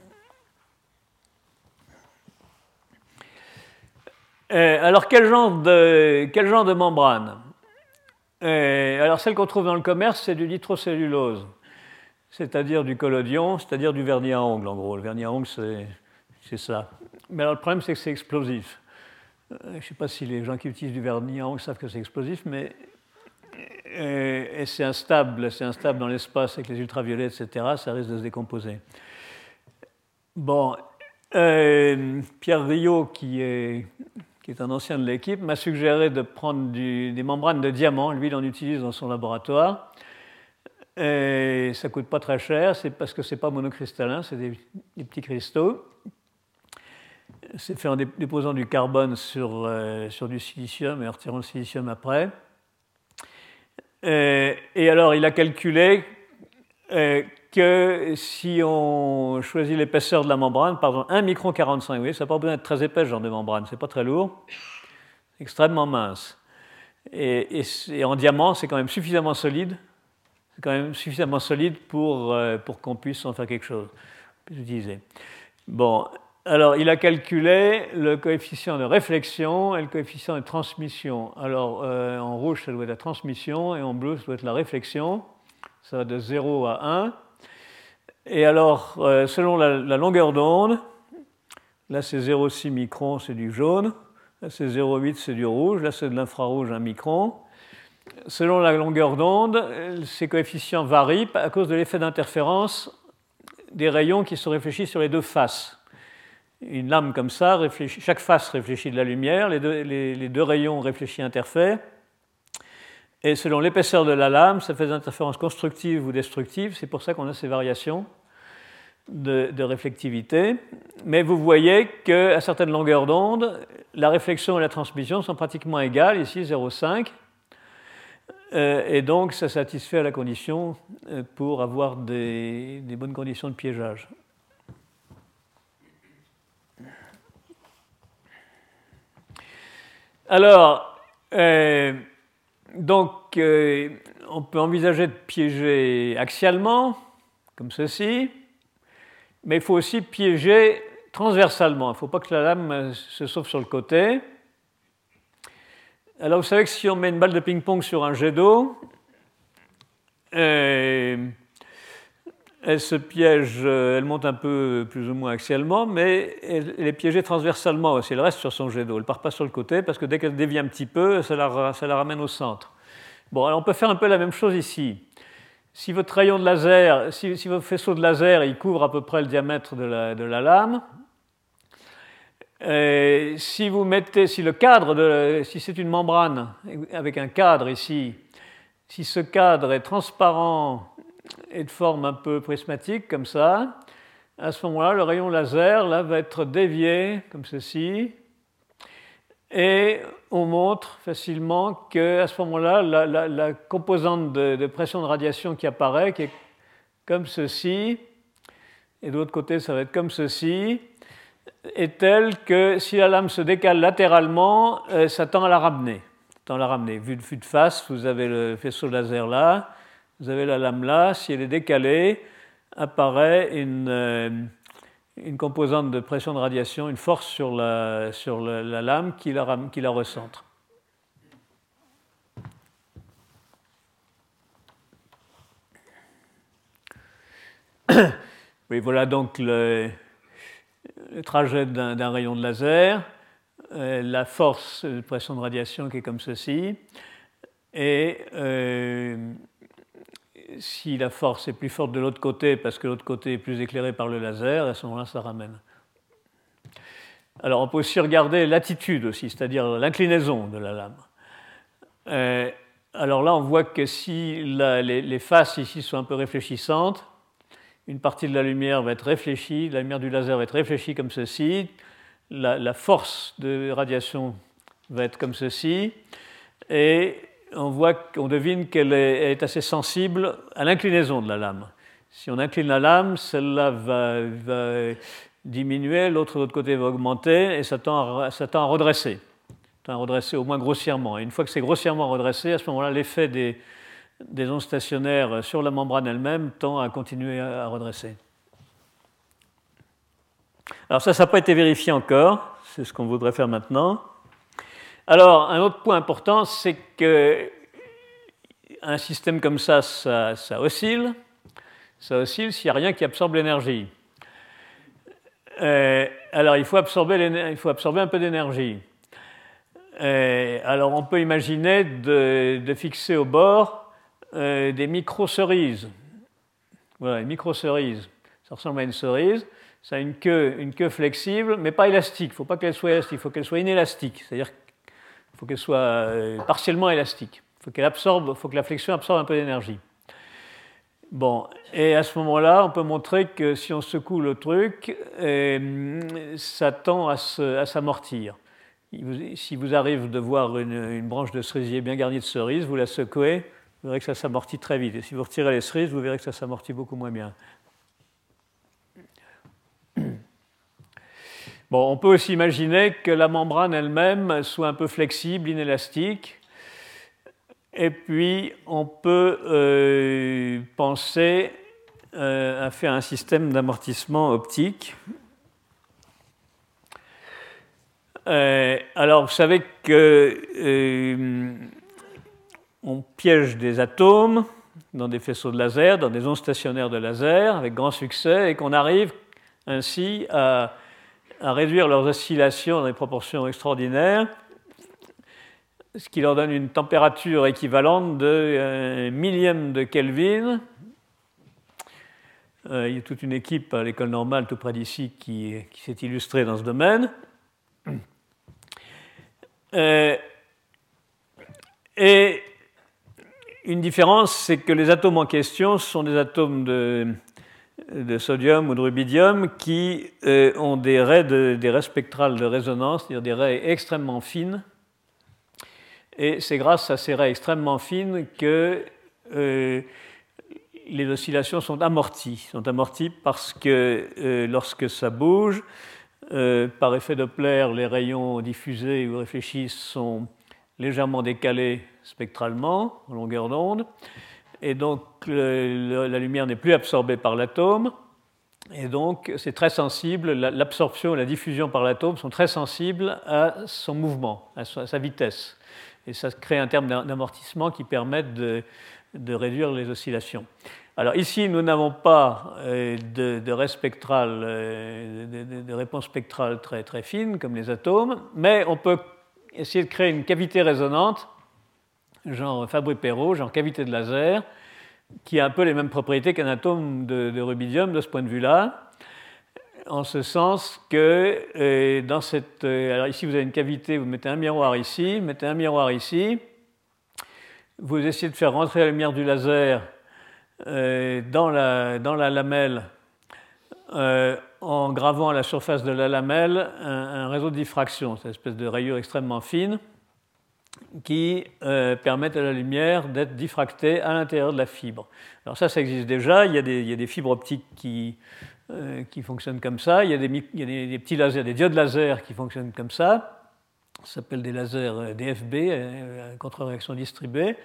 Euh, alors, quel genre de, quel genre de membrane? euh, Alors, celle qu'on trouve dans le commerce, c'est du nitrocellulose, c'est-à-dire du collodion, c'est-à-dire du vernis à ongles, en gros. Le vernis à ongles, c'est, c'est ça. Mais alors, le problème, c'est que c'est explosif. Euh, je ne sais pas si les gens qui utilisent du vernis à ongles savent que c'est explosif, mais euh, et c'est instable, c'est instable dans l'espace avec les ultraviolets, et cetera. Ça risque de se décomposer. Bon, euh, Pierre Riot, qui est... qui est un ancien de l'équipe, m'a suggéré de prendre du, des membranes de diamant. Lui, il en utilise dans son laboratoire. Et ça ne coûte pas très cher, c'est parce que ce n'est pas monocristallin, c'est des, des petits cristaux. C'est fait en déposant du carbone sur, euh, sur du silicium et en retirant le silicium après. Et, et alors, il a calculé euh, que si on choisit l'épaisseur de la membrane, par exemple un micron quarante-cinq, vous voyez, ça n'a pas besoin d'être très épais ce genre de membrane, c'est pas très lourd, c'est extrêmement mince. Et, et, et en diamant, c'est quand même suffisamment solide, c'est quand même suffisamment solide pour, euh, pour qu'on puisse en faire quelque chose, puisse l'utiliser. Bon, alors il a calculé le coefficient de réflexion et le coefficient de transmission. Alors euh, en rouge, ça doit être la transmission, et en bleu, ça doit être la réflexion. Ça va de zéro à un. Et alors, euh, selon la, la longueur d'onde, là c'est zéro virgule six microns, c'est du jaune. Là c'est zéro virgule huit, c'est du rouge. Là c'est de l'infrarouge, un micron. Selon la longueur d'onde, ces coefficients varient à cause de l'effet d'interférence des rayons qui se réfléchissent sur les deux faces. Une lame comme ça, réfléchit, chaque face réfléchit de la lumière, les deux, les, les deux rayons réfléchis interfèrent. Et selon l'épaisseur de la lame, ça fait des interférences constructives ou destructives. C'est pour ça qu'on a ces variations de, de réflectivité. Mais vous voyez qu'à certaines longueurs d'onde, la réflexion et la transmission sont pratiquement égales, ici zéro virgule cinq. Euh, et donc, ça satisfait à la condition pour avoir des, des bonnes conditions de piégeage. Alors, euh, donc, euh, on peut envisager de piéger axialement, comme ceci, mais il faut aussi piéger transversalement. Il ne faut pas que la lame se sauve sur le côté. Alors, vous savez que si on met une balle de ping-pong sur un jet d'eau, euh, elle se piège, elle monte un peu plus ou moins axialement, mais elle, elle est piégée transversalement aussi. Elle reste sur son jet d'eau. Elle ne part pas sur le côté parce que dès qu'elle dévie un petit peu, ça la, ça la ramène au centre. Bon, alors on peut faire un peu la même chose ici. Si votre rayon de laser, si, si votre faisceau de laser, il couvre à peu près le diamètre de la, de la lame, et si vous mettez, si le cadre, de, si c'est une membrane avec un cadre ici, si ce cadre est transparent et de forme un peu prismatique, comme ça, à ce moment-là, le rayon laser là, va être dévié, comme ceci, et on montre facilement qu'à ce moment-là, la, la, la composante de, de pression de radiation qui apparaît, qui est comme ceci, et de l'autre côté, ça va être comme ceci, est telle que si la lame se décale latéralement, euh, ça tend à la ramener. Tend à la ramener. Vu de, vue de face, vous avez le faisceau laser là, vous avez la lame là, si elle est décalée, apparaît une, euh, une composante de pression de radiation, une force sur la, sur la, la lame qui la, qui la recentre. Oui, voilà donc le, le trajet d'un, d'un rayon de laser, euh, la force de pression de radiation qui est comme ceci, et euh, si la force est plus forte de l'autre côté parce que l'autre côté est plus éclairé par le laser, à ce moment-là, ça ramène. Alors on peut aussi regarder l'attitude aussi, c'est-à-dire l'inclinaison de la lame. Euh, alors là, on voit que si la, les, les faces ici sont un peu réfléchissantes, une partie de la lumière va être réfléchie, la lumière du laser va être réfléchie comme ceci, la, la force de radiation va être comme ceci, et on voit qu'on devine qu'elle est, elle est assez sensible à l'inclinaison de la lame. Si on incline la lame, celle-là va, va diminuer, l'autre de l'autre côté va augmenter, et ça tend à, ça tend à redresser. Ça tend à redresser au moins grossièrement. Et une fois que c'est grossièrement redressé, à ce moment-là, l'effet des, des ondes stationnaires sur la membrane elle-même tend à continuer à redresser. Alors ça, ça n'a pas été vérifié encore, c'est ce qu'on voudrait faire maintenant. Alors, un autre point important, c'est qu'un système comme ça, ça, ça oscille. Ça oscille s'il n'y a rien qui absorbe l'énergie. Euh, alors, il faut, absorber il faut absorber un peu d'énergie. Euh, alors, on peut imaginer de, de fixer au bord euh, des micro-cerises. Voilà, une micro-cerise. Ça ressemble à une cerise. Ça a une queue, une queue flexible, mais pas élastique. Il ne faut pas qu'elle soit élastique, il faut qu'elle soit inélastique. C'est-à-dire qu'il faut qu'elle soit euh, partiellement élastique. Il faut qu'elle absorbe, il faut que la flexion absorbe un peu d'énergie. Bon, et à ce moment-là, on peut montrer que si on secoue le truc, euh, ça tend à, se, à s'amortir. Si vous arrive de voir une, une branche de cerisier bien garnie de cerises, vous la secouez, vous verrez que ça s'amortit très vite. Et si vous retirez les cerises, vous verrez que ça s'amortit beaucoup moins bien. Bon, on peut aussi imaginer que la membrane elle-même soit un peu flexible, inélastique. Et puis, on peut euh, penser euh, à faire un système d'amortissement optique. Euh, alors, vous savez que euh, on piège des atomes dans des faisceaux de laser, dans des ondes stationnaires de laser, avec grand succès, et qu'on arrive ainsi à, à réduire leurs oscillations dans des proportions extraordinaires, ce qui leur donne une température équivalente de un millième de Kelvin. Euh, il y a toute une équipe à l'école normale tout près d'ici qui, qui s'est illustrée dans ce domaine. Euh, et une différence, c'est que les atomes en question sont des atomes de, de sodium ou de rubidium qui euh, ont des raies, de, des raies spectrales de résonance, c'est-à-dire des raies extrêmement fines. Et c'est grâce à ces raies extrêmement fines que euh, les oscillations sont amorties. sont amorties parce que euh, lorsque ça bouge, euh, par effet Doppler, les rayons diffusés ou réfléchis sont légèrement décalés spectralement, en longueur d'onde. Et donc, le, le, la lumière n'est plus absorbée par l'atome. Et donc, c'est très sensible. L'absorption et la diffusion par l'atome sont très sensibles à son mouvement, à sa vitesse. Et ça crée un terme d'amortissement qui permet de, de réduire les oscillations. Alors ici, nous n'avons pas euh, de, de raie spectrale, euh, de, de, de réponse spectrale très, très fine, comme les atomes, mais on peut essayer de créer une cavité résonante, genre Fabry-Perot, genre cavité de laser, qui a un peu les mêmes propriétés qu'un atome de, de rubidium de ce point de vue-là, en ce sens que euh, dans cette... Euh, alors ici, vous avez une cavité, vous mettez un miroir ici, vous mettez un miroir ici, vous essayez de faire rentrer la lumière du laser euh, dans, la, dans la lamelle euh, en gravant à la surface de la lamelle un, un réseau de diffraction, cette espèce de rayure extrêmement fine qui euh, permettent à la lumière d'être diffractée à l'intérieur de la fibre. Alors ça, ça existe déjà, il y a des, il y a des fibres optiques qui... Euh, qui fonctionnent comme ça. Il y a, des, il y a des, des petits lasers, des diodes laser qui fonctionnent comme ça. Ça s'appelle des lasers D F B, euh, contre-réaction distribuée.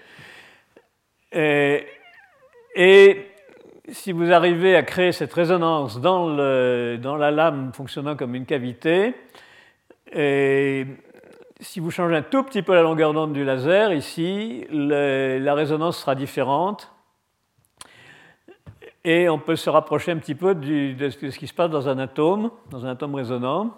Et, et si vous arrivez à créer cette résonance dans, le, dans la lame fonctionnant comme une cavité, et si vous changez un tout petit peu la longueur d'onde du laser, ici, le, la résonance sera différente. Et on peut se rapprocher un petit peu du, de ce qui se passe dans un atome, dans un atome résonant,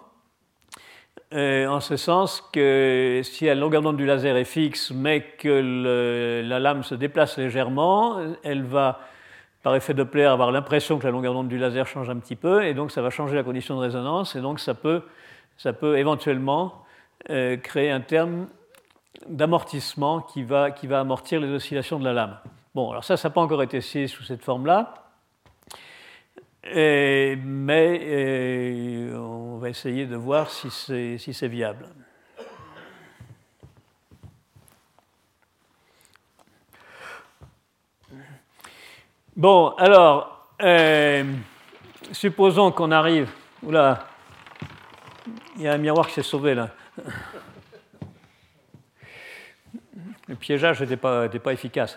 euh, en ce sens que si la longueur d'onde du laser est fixe, mais que le, la lame se déplace légèrement, elle va, par effet Doppler, avoir l'impression que la longueur d'onde du laser change un petit peu, et donc ça va changer la condition de résonance, et donc ça peut, ça peut éventuellement euh, créer un terme d'amortissement qui va, qui va amortir les oscillations de la lame. Bon, alors ça, ça n'a pas encore été essayé sous cette forme-là, et, mais et, on va essayer de voir si c'est si c'est viable. Bon, alors, euh, supposons qu'on arrive... Oula, il y a un miroir qui s'est sauvé là. Le piégeage n'était pas, n'était pas efficace.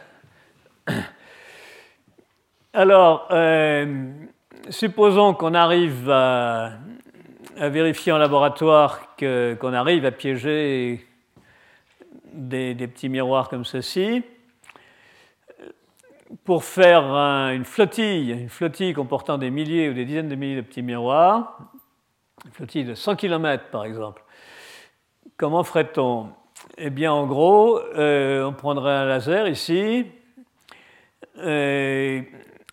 Alors, euh, supposons qu'on arrive à, à vérifier en laboratoire que, qu'on arrive à piéger des, des petits miroirs comme ceci. Pour faire un, une flottille, une flottille comportant des milliers ou des dizaines de milliers de petits miroirs, une flottille de cent kilomètres par exemple, comment ferait-on? Eh bien, en gros, euh, on prendrait un laser ici euh,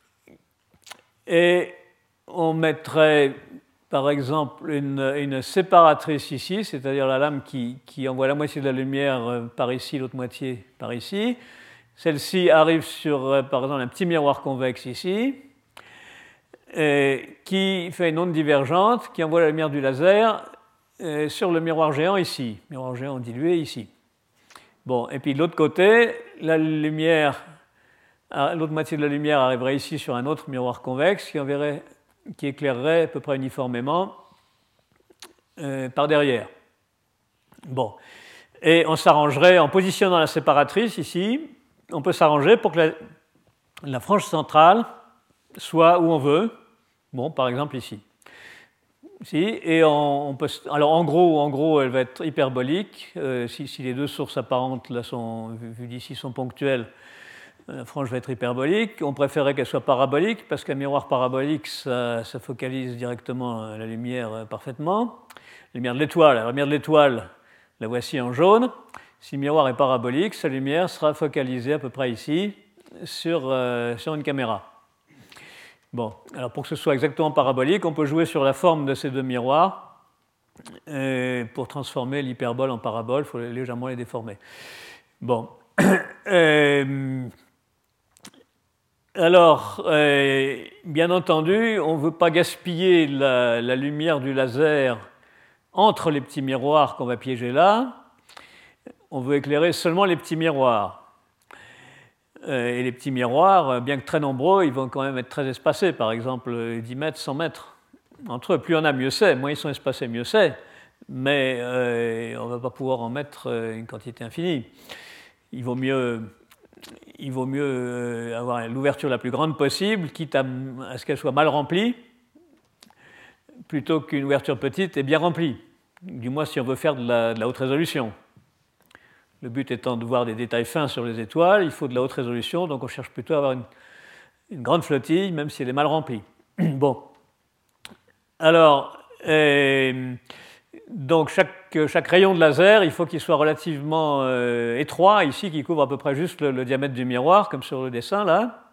et on mettrait, par exemple, une, une séparatrice ici, c'est-à-dire la lame qui, qui envoie la moitié de la lumière par ici, l'autre moitié par ici. Celle-ci arrive sur, par exemple, un petit miroir convexe ici, et qui fait une onde divergente qui envoie la lumière du laser sur le miroir géant ici, miroir géant dilué ici. Bon, et puis de l'autre côté, la lumière, l'autre moitié de la lumière arriverait ici sur un autre miroir convexe qui, enverrait, qui éclairerait à peu près uniformément euh, par derrière. Bon, et on s'arrangerait en positionnant la séparatrice ici, on peut s'arranger pour que la, la frange centrale soit où on veut, bon, par exemple ici. Si, et on, on peut, alors en gros, en gros, elle va être hyperbolique. Euh, si, si les deux sources apparentes là sont, vues d'ici sont ponctuelles, la frange va être hyperbolique. On préférerait qu'elle soit parabolique parce qu'un miroir parabolique, ça, ça focalise directement la lumière parfaitement. La lumière de l'étoile, la lumière de l'étoile, la voici en jaune. Si le miroir est parabolique, sa lumière sera focalisée à peu près ici sur, euh, sur une caméra. Bon, alors pour que ce soit exactement parabolique, on peut jouer sur la forme de ces deux miroirs. Et pour transformer l'hyperbole en parabole, il faut légèrement les déformer. Bon. Euh, alors, euh, bien entendu, on ne veut pas gaspiller la, la lumière du laser entre les petits miroirs qu'on va piéger là. On veut éclairer seulement les petits miroirs. Et les petits miroirs, bien que très nombreux, ils vont quand même être très espacés, par exemple dix mètres, cent mètres entre eux. Plus on a, mieux c'est. Moins ils sont espacés, mieux c'est. Mais euh, on ne va pas pouvoir en mettre une quantité infinie. Il vaut mieux, il vaut mieux avoir l'ouverture la plus grande possible, quitte à, à ce qu'elle soit mal remplie, plutôt qu'une ouverture petite et bien remplie. Du moins si on veut faire de la, de la haute résolution. Le but étant de voir des détails fins sur les étoiles, il faut de la haute résolution, donc on cherche plutôt à avoir une, une grande flottille, même si elle est mal remplie. Bon. Alors, euh, donc chaque, chaque rayon de laser, il faut qu'il soit relativement euh, étroit, ici, qui couvre à peu près juste le, le diamètre du miroir, comme sur le dessin, là.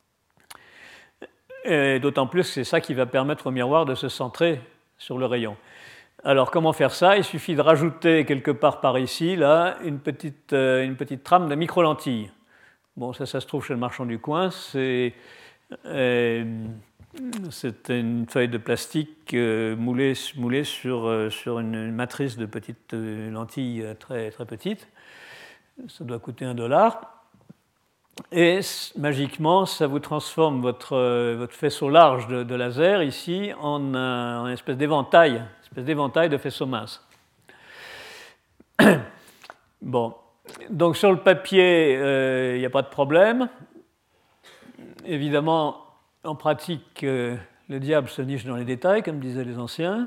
Et d'autant plus que c'est ça qui va permettre au miroir de se centrer sur le rayon. Alors, comment faire ça? Il suffit de rajouter quelque part par ici, là, une petite, euh, une petite trame de micro-lentilles. Bon, ça, ça se trouve chez le marchand du coin. C'est, euh, c'est une feuille de plastique euh, moulée, moulée sur, euh, sur une matrice de petites euh, lentilles très, très petites. Ça doit coûter un dollar. Et magiquement, ça vous transforme votre, euh, votre faisceau large de, de laser ici en, un, en une espèce d'éventail. espèce d'éventail de faisceaux minces. Bon, donc sur le papier, il euh, n'y a pas de problème. Évidemment, en pratique, euh, le diable se niche dans les détails, comme disaient les anciens.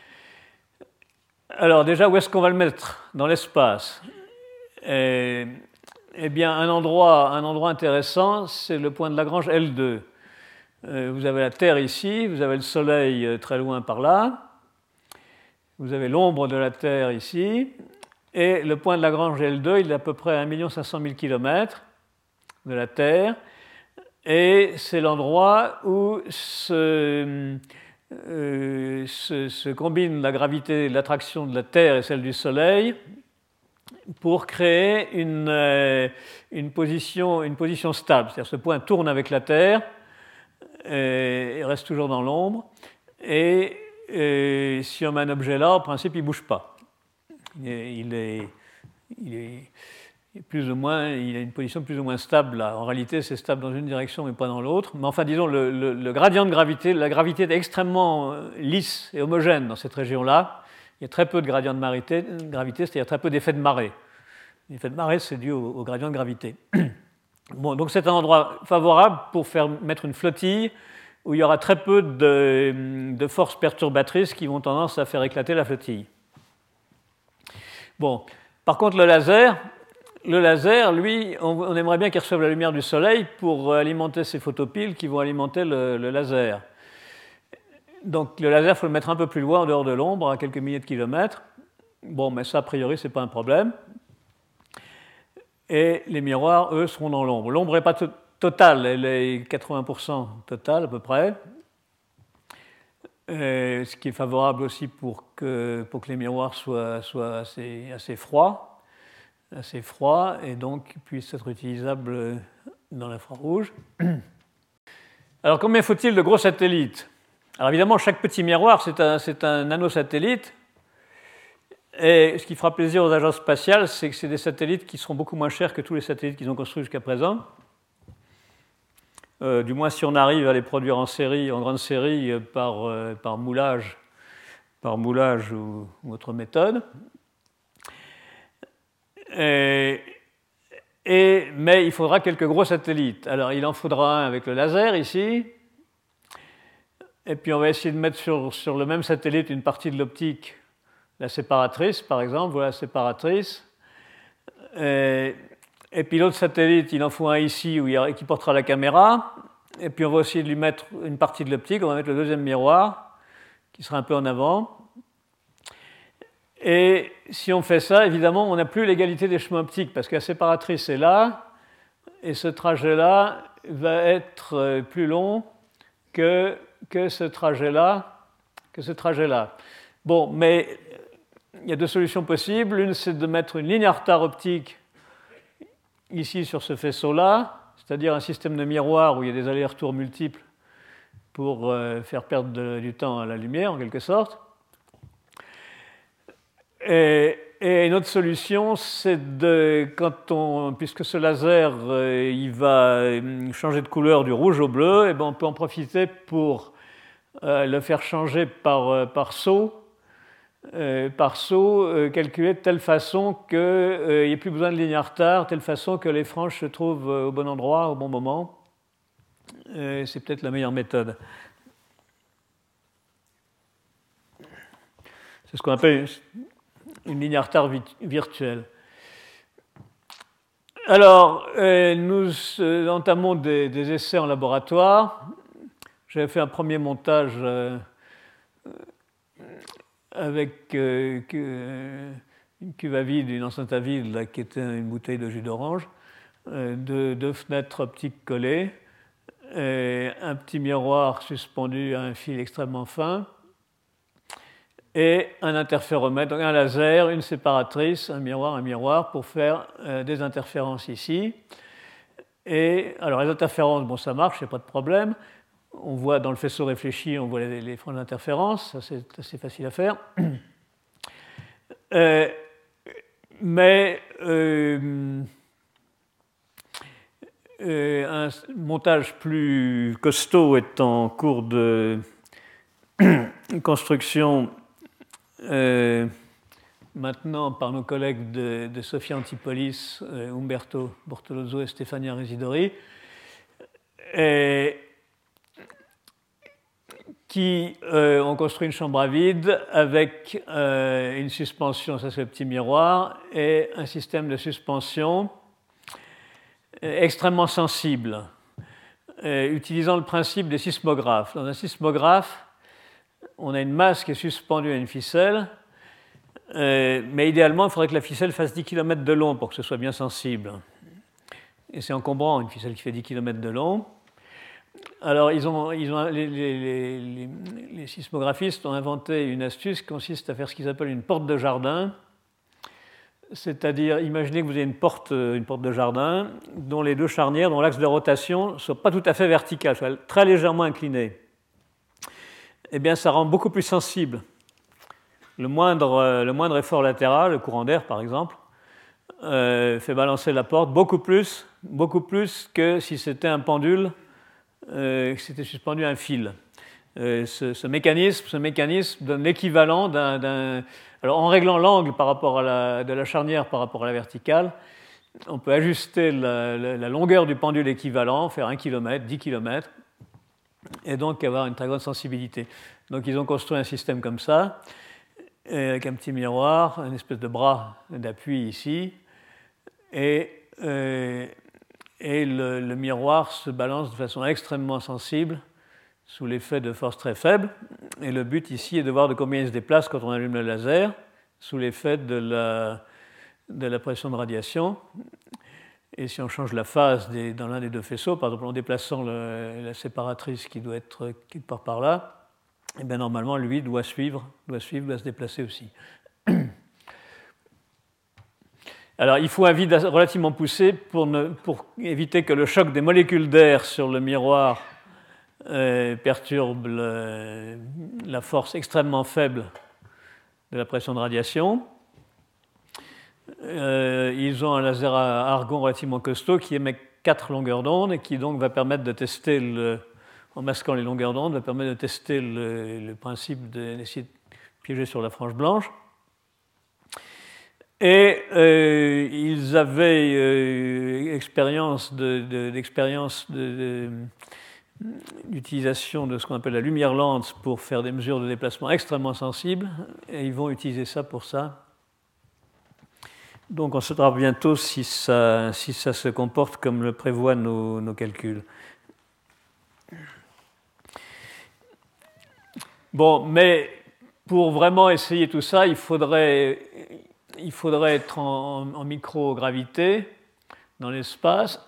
Alors déjà, où est-ce qu'on va le mettre dans l'espace? Eh bien, un endroit, un endroit intéressant, c'est le point de Lagrange L deux. Euh, vous avez la Terre ici, vous avez le Soleil très loin par là. Vous avez l'ombre de la Terre ici, et le point de Lagrange L deux, il est à peu près à un million cinq cent mille kilomètres de la Terre, et c'est l'endroit où se, euh, se, se combine la gravité, l'attraction de la Terre et celle du Soleil pour créer une, euh, une, position, une position stable. C'est-à-dire que ce point tourne avec la Terre et, et reste toujours dans l'ombre. Et, et si on met un objet là, en principe, il ne bouge pas. Il est, il est, il est plus ou moins, il a une position plus ou moins stable là. En réalité, c'est stable dans une direction, mais pas dans l'autre. Mais enfin, disons, le, le, le gradient de gravité, la gravité est extrêmement lisse et homogène dans cette région-là. Il y a très peu de gradient de gravité, c'est-à-dire très peu d'effet de marée. L'effet de marée, c'est dû au, au gradient de gravité. Bon, donc c'est un endroit favorable pour faire mettre une flottille où il y aura très peu de, de forces perturbatrices qui vont tendance à faire éclater la flottille. Bon, par contre, le laser, le laser, lui, on, on aimerait bien qu'il reçoive la lumière du soleil pour alimenter ces photopiles qui vont alimenter le, le laser. Donc le laser, il faut le mettre un peu plus loin, en dehors de l'ombre, à quelques milliers de kilomètres. Bon, mais ça, a priori, ce n'est pas un problème. Et les miroirs, eux, seront dans l'ombre. L'ombre n'est pas to- totale, elle est quatre-vingts pour cent totale, à peu près. Et ce qui est favorable aussi pour que, pour que les miroirs soient, soient assez, assez froids, assez froids, et donc puissent être utilisables dans l'infrarouge. Alors, combien faut-il de gros satellites? Alors évidemment, chaque petit miroir, c'est un, c'est un nanosatellite. Et ce qui fera plaisir aux agences spatiales, c'est que c'est des satellites qui seront beaucoup moins chers que tous les satellites qu'ils ont construits jusqu'à présent. Euh, du moins si on arrive à les produire en série, en grande série, euh, par, euh, par moulage, par moulage ou, ou autre méthode. Et, et, mais il faudra quelques gros satellites. Alors il en faudra un avec le laser ici. Et puis on va essayer de mettre sur, sur le même satellite une partie de l'optique, la séparatrice par exemple, voilà la séparatrice. Et, et puis l'autre satellite, il en faut un ici où il y a, qui portera la caméra. Et puis on va essayer de lui mettre une partie de l'optique, on va mettre le deuxième miroir, qui sera un peu en avant. Et si on fait ça, évidemment, on n'a plus l'égalité des chemins optiques, parce que la séparatrice est là, et ce trajet-là va être plus long que, que ce trajet-là, que ce trajet-là. Bon, mais il y a deux solutions possibles. L'une, c'est de mettre une ligne à retard optique ici sur ce faisceau-là, c'est-à-dire un système de miroir où il y a des allers-retours multiples pour euh, faire perdre de, du temps à la lumière, en quelque sorte. Et, et une autre solution, c'est de, quand on, puisque ce laser euh, il va changer de couleur du rouge au bleu, et ben on peut en profiter pour euh, le faire changer par, euh, par saut. Euh, par saut euh, calculé de telle façon qu'il euh, n'y ait plus besoin de ligne à retard, de telle façon que les franges se trouvent euh, au bon endroit, au bon moment. Euh, c'est peut-être la meilleure méthode. C'est ce qu'on appelle une, une ligne à retard vi- virtuelle. Alors, euh, nous euh, entamons des, des essais en laboratoire. J'avais fait un premier montage euh, avec euh, que, une cuve à vide, une enceinte à vide, là, qui était une bouteille de jus d'orange, euh, deux, deux fenêtres optiques collées, et un petit miroir suspendu à un fil extrêmement fin, et un interféromètre, donc un laser, une séparatrice, un miroir, un miroir, pour faire euh, des interférences ici. Et alors les interférences, bon, ça marche, il n'y a pas de problème. On voit dans le faisceau réfléchi, on voit les, les franges d'interférence, ça c'est assez facile à faire. Euh, mais euh, euh, un montage plus costaud est en cours de construction euh, maintenant par nos collègues de, de Sofia Antipolis, euh, Umberto Bortolozzo et Stefania Residori. Et qui euh, ont construit une chambre à vide avec euh, une suspension, ça c'est le petit miroir, et un système de suspension euh, extrêmement sensible, euh, utilisant le principe des sismographes. Dans un sismographe, on a une masse qui est suspendue à une ficelle, euh, mais idéalement, il faudrait que la ficelle fasse dix kilomètres de long pour que ce soit bien sensible. Et c'est encombrant, une ficelle qui fait dix kilomètres de long. alors, ils ont, ils ont, les, les, les, les sismographistes ont inventé une astuce qui consiste à faire ce qu'ils appellent une porte de jardin. C'est-à-dire, imaginez que vous avez une porte, une porte de jardin dont les deux charnières, dont l'axe de rotation ne soit pas tout à fait vertical, soit très légèrement incliné. Eh bien, ça rend beaucoup plus sensible le moindre, le moindre effort latéral, le courant d'air par exemple, euh, fait balancer la porte beaucoup plus, beaucoup plus que si c'était un pendule, euh, que c'était suspendu à un fil. Euh, ce, ce, mécanisme, ce mécanisme donne l'équivalent d'un, d'un... Alors, en réglant l'angle par rapport à la, de la charnière par rapport à la verticale, on peut ajuster la, la, la longueur du pendule équivalent, faire un kilomètre, dix kilomètres, et donc avoir une très grande sensibilité. Donc, ils ont construit un système comme ça, avec un petit miroir, une espèce de bras d'appui ici, et, euh, et le, le miroir se balance de façon extrêmement sensible, sous l'effet de force très faible. Et le but ici est de voir de combien il se déplace quand on allume le laser, sous l'effet de la, de la pression de radiation. Et si on change la phase des, dans l'un des deux faisceaux, par exemple en déplaçant le, la séparatrice qui doit être quelque part par là, et bien normalement, lui doit suivre, doit suivre, doit se déplacer aussi. Alors, il faut un vide relativement poussé pour, ne, pour éviter que le choc des molécules d'air sur le miroir Euh, perturbe le, la force extrêmement faible de la pression de radiation. Euh, ils ont un laser à argon relativement costaud qui émet quatre longueurs d'onde et qui donc va permettre de tester, le, en masquant les longueurs d'onde, va permettre de tester le, le principe d'essayer de piéger sur la frange blanche. Et euh, ils avaient euh, expérience de, de, d'expérience de, de d'utilisation de ce qu'on appelle la lumière lente pour faire des mesures de déplacement extrêmement sensibles, et ils vont utiliser ça pour ça. Donc on saura bientôt si ça, si ça se comporte comme le prévoient nos, nos calculs. Bon, mais pour vraiment essayer tout ça, il faudrait, il faudrait être en, en microgravité dans l'espace.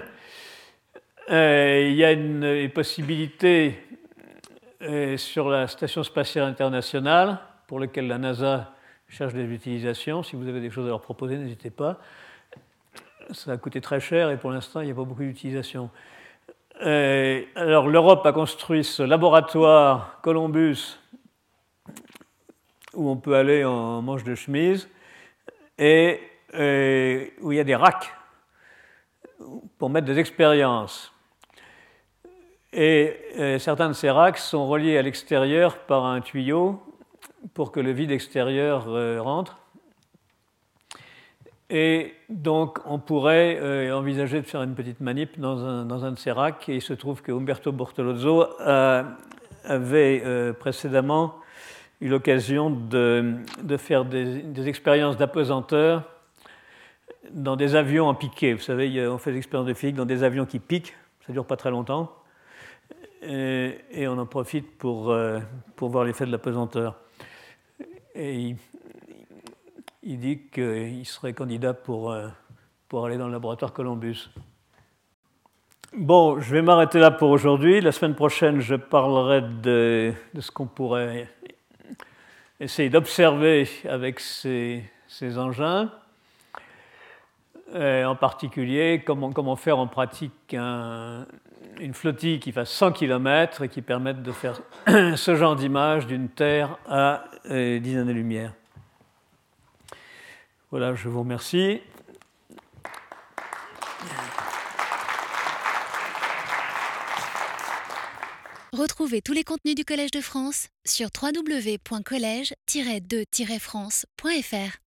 Euh, il y a une, une possibilité euh, sur la Station spatiale internationale, pour laquelle la NASA cherche des utilisations. Si vous avez des choses à leur proposer, n'hésitez pas. Ça a coûté très cher et pour l'instant, il n'y a pas beaucoup d'utilisation. Euh, alors, l'Europe a construit ce laboratoire Columbus où on peut aller en manche de chemise et euh, où il y a des racks pour mettre des expériences. Et euh, certains de ces racks sont reliés à l'extérieur par un tuyau pour que le vide extérieur euh, rentre. Et donc, on pourrait euh, envisager de faire une petite manip dans un, dans un de ces racks. Et il se trouve que Umberto Bortolozzo a, avait euh, précédemment eu l'occasion de, de faire des, des expériences d'apesanteur dans des avions en piqué. Vous savez, on fait des expériences de physique dans des avions qui piquent. Ça ne dure pas très longtemps. Et, et on en profite pour, euh, pour voir l'effet de l'apesanteur. Et il, il dit qu'il serait candidat pour, euh, pour aller dans le laboratoire Columbus. Bon, je vais m'arrêter là pour aujourd'hui. La semaine prochaine, je parlerai de, de ce qu'on pourrait essayer d'observer avec ces, ces engins. Et en particulier, comment, comment faire en pratique un, une flottille qui fasse cent kilomètres et qui permette de faire ce genre d'image d'une Terre à euh, dix années-lumière. Voilà, je vous remercie. Retrouvez tous les contenus du Collège de France sur w w w point collège tiret de tiret france point f r.